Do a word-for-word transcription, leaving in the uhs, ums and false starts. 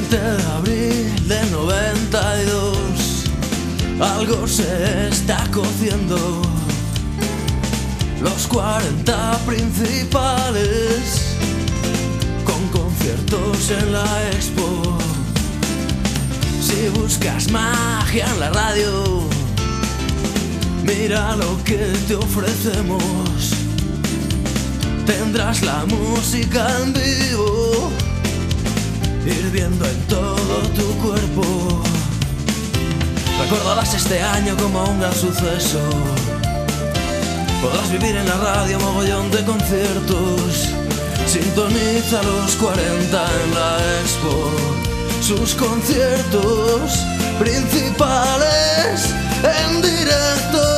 veinte de abril del noventa y dos, algo se está cociendo. Los cuarenta principales, con conciertos en la expo. Si buscas magia en la radio, mira lo que te ofrecemos. Tendrás la música en vivo, hirviendo en todo tu cuerpo. Recordarás este año como un gran suceso. Podrás vivir en la radio mogollón de conciertos. Sintoniza los cuarenta en la expo. Sus conciertos principales en directo.